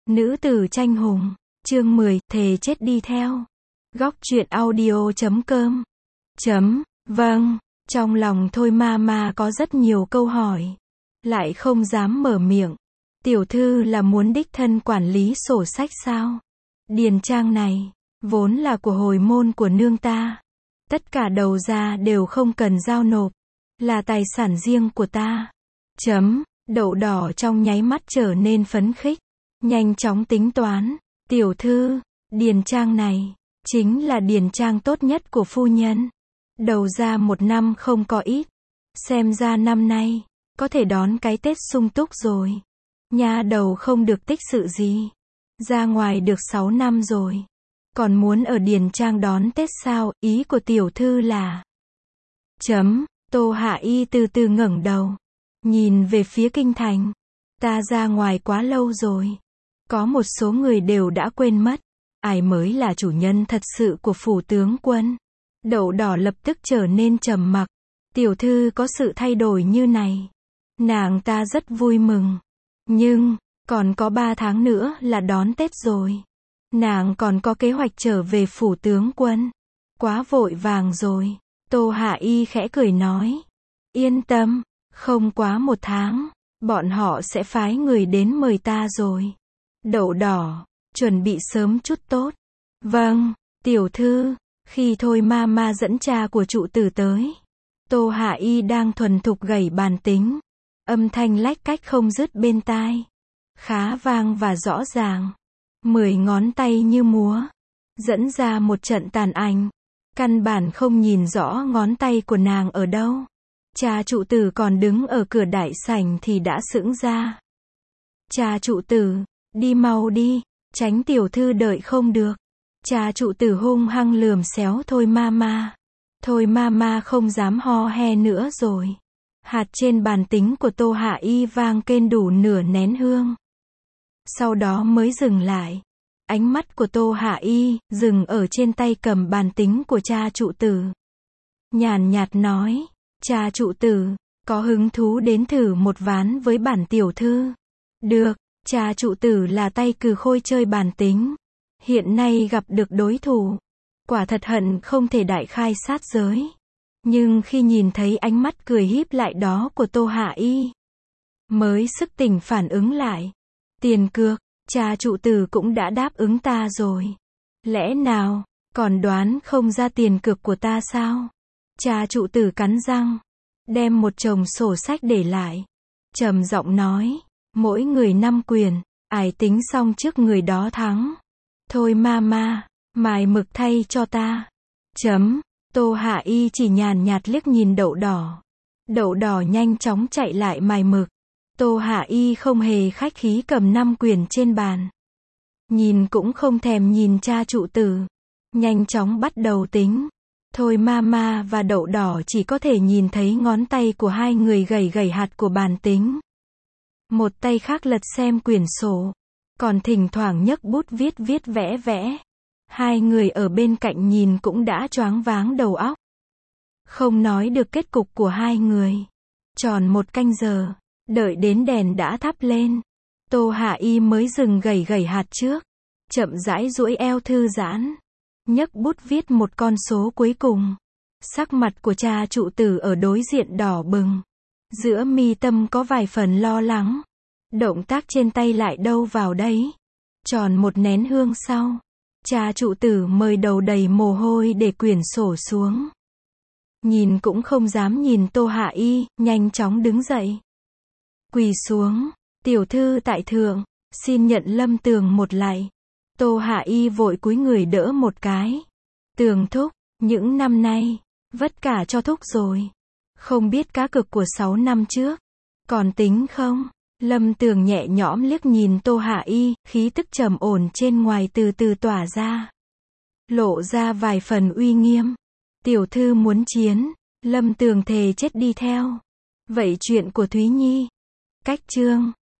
Nữ tử tranh hùng, chương 10, thề chết đi theo. Góc truyện audio.com. Vâng, trong lòng Thôi Ma có rất nhiều câu hỏi, lại không dám mở miệng. Tiểu thư là muốn đích thân quản lý sổ sách sao? Điền trang này, vốn là của hồi môn của nương ta. Tất cả đầu ra đều không cần giao nộp, là tài sản riêng của ta. Đậu đỏ trong nháy mắt trở nên phấn khích, nhanh chóng tính toán. Tiểu thư, điền trang này, chính là điền trang tốt nhất của phu nhân. Đầu ra một năm không có ít. Xem ra năm nay, có thể đón cái Tết sung túc rồi. Nha đầu không được tích sự gì. Ra ngoài được 6 năm rồi. Còn muốn ở điền trang đón Tết sao? Ý của tiểu thư là... Tô Hạ Y từ từ ngẩng đầu, nhìn về phía kinh thành. Ta ra ngoài quá lâu rồi. Có một số người đều đã quên mất, ai mới là chủ nhân thật sự của phủ tướng quân. Đậu đỏ lập tức trở nên trầm mặc. Tiểu thư có sự thay đổi như này, nàng ta rất vui mừng. Nhưng, còn có 3 tháng nữa là đón Tết rồi. Nàng còn có kế hoạch trở về phủ tướng quân. Quá vội vàng rồi. Tô Hạ Y khẽ cười nói. Yên tâm, không quá 1 tháng, bọn họ sẽ phái người đến mời ta rồi. Đậu đỏ, chuẩn bị sớm chút tốt. Vâng, tiểu thư. Khi Thôi Ma dẫn cha của trụ tử tới, Tô Hạ Y đang thuần thục gảy bàn tính. Âm thanh lách cách không dứt bên tai, khá vang và rõ ràng. 10 ngón tay như múa, dẫn ra một trận tàn ảnh. Căn bản không nhìn rõ ngón tay của nàng ở đâu. Cha trụ tử còn đứng ở cửa đại sảnh thì đã sững ra. Cha trụ tử, đi mau đi, tránh tiểu thư đợi không được. Cha trụ tử hung hăng lườm xéo Thôi Ma. Thôi Ma không dám ho he nữa rồi. Hạt trên bàn tính của Tô Hạ Y vang kên đủ nửa nén hương. Sau đó mới dừng lại. Ánh mắt của Tô Hạ Y dừng ở trên tay cầm bàn tính của cha trụ tử. Nhàn nhạt nói, cha trụ tử, có hứng thú đến thử một ván với bản tiểu thư? Được, cha trụ tử là tay cừ khôi chơi bàn tính. Hiện nay gặp được đối thủ, quả thật hận không thể đại khai sát giới. Nhưng khi nhìn thấy ánh mắt cười híp lại đó của Tô Hạ Y, mới sức tỉnh phản ứng lại. Tiền cược, cha trụ tử cũng đã đáp ứng ta rồi. Lẽ nào, còn đoán không ra tiền cược của ta sao? Cha trụ tử cắn răng, đem một chồng sổ sách để lại. Trầm giọng nói, mỗi người 5 quyền, ai tính xong trước người đó thắng. Thôi Ma, mài mực thay cho ta. Tô Hạ Y chỉ nhàn nhạt liếc nhìn đậu đỏ. Đậu đỏ nhanh chóng chạy lại mài mực. Tô Hạ Y không hề khách khí cầm 5 quyền trên bàn. Nhìn cũng không thèm nhìn cha trụ tử. Nhanh chóng bắt đầu tính. Thôi Ma và đậu đỏ chỉ có thể nhìn thấy ngón tay của hai người gảy hạt của bàn tính. Một tay khác lật xem quyển sổ, còn thỉnh thoảng nhấc bút viết vẽ. Hai người ở bên cạnh nhìn cũng đã choáng váng đầu óc. Không nói được kết cục của hai người. Tròn 1 canh giờ, đợi đến đèn đã thắp lên, Tô Hạ Y mới dừng gảy hạt trước. Chậm rãi duỗi eo thư giãn, nhấc bút viết một con số cuối cùng. Sắc mặt của cha trụ tử ở đối diện đỏ bừng. Giữa mi tâm có vài phần lo lắng. Động tác trên tay lại đâu vào đấy. Tròn 1 nén hương sau, cha trụ tử mời đầu đầy mồ hôi để quyển sổ xuống. Nhìn cũng không dám nhìn Tô Hạ Y, nhanh chóng đứng dậy. Quỳ xuống, tiểu thư tại thượng, xin nhận Lâm Tường một lạy. Tô Hạ Y vội cúi người đỡ một cái. Tường thúc, những năm nay, vất cả cho thúc rồi. Không biết cá cược của 6 năm trước, còn tính không? Lâm Tường nhẹ nhõm liếc nhìn Tô Hạ Y, khí tức trầm ổn trên ngoài từ từ tỏa ra. Lộ ra vài phần uy nghiêm. Tiểu thư muốn chiến, Lâm Tường thề chết đi theo. Vậy chuyện của Thúy Nhi? Cách chương